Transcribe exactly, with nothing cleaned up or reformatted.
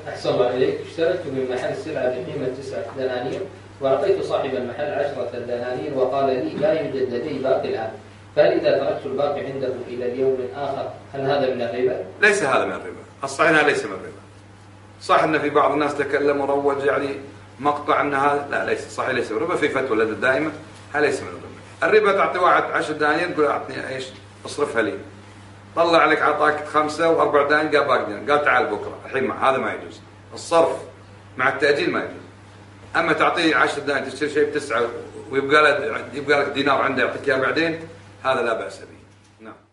أحسن الله إليك. اشتريت من محل سلعة بقيمة تسعة دنانير وأعطيت صاحب المحل عشرة دنانير وقال لي لا يوجد لدي باقي الآن، فهل إذا تركت الباقي عنده إلى اليوم الآخر هل هذا من الربا؟ ليس هذا من الربا، الصحيح ليس من الربا. صح أن في بعض الناس تكلم وروج يعني مقطع أن هذا، لا ليس صحيح، ليس من الربا. في فتوى لدى الدائمة هذا ليس من الربا. الربا تعطي واحد عشر دنانير تقول أعطني إيش اصرفها لي، طلع عليك عطاك خمسة وأربع دنانير قال باقي دنانير، قال تعال بكرة الحين، هذا ما يجوز. الصرف مع التأجيل ما يجوز. أما تعطيه عشر دنانير تشتري شيء بتسعة ويبقى لك يبقى لك دينار عنده يعطيك إياه بعدين، هذا لا بأس به. نعم.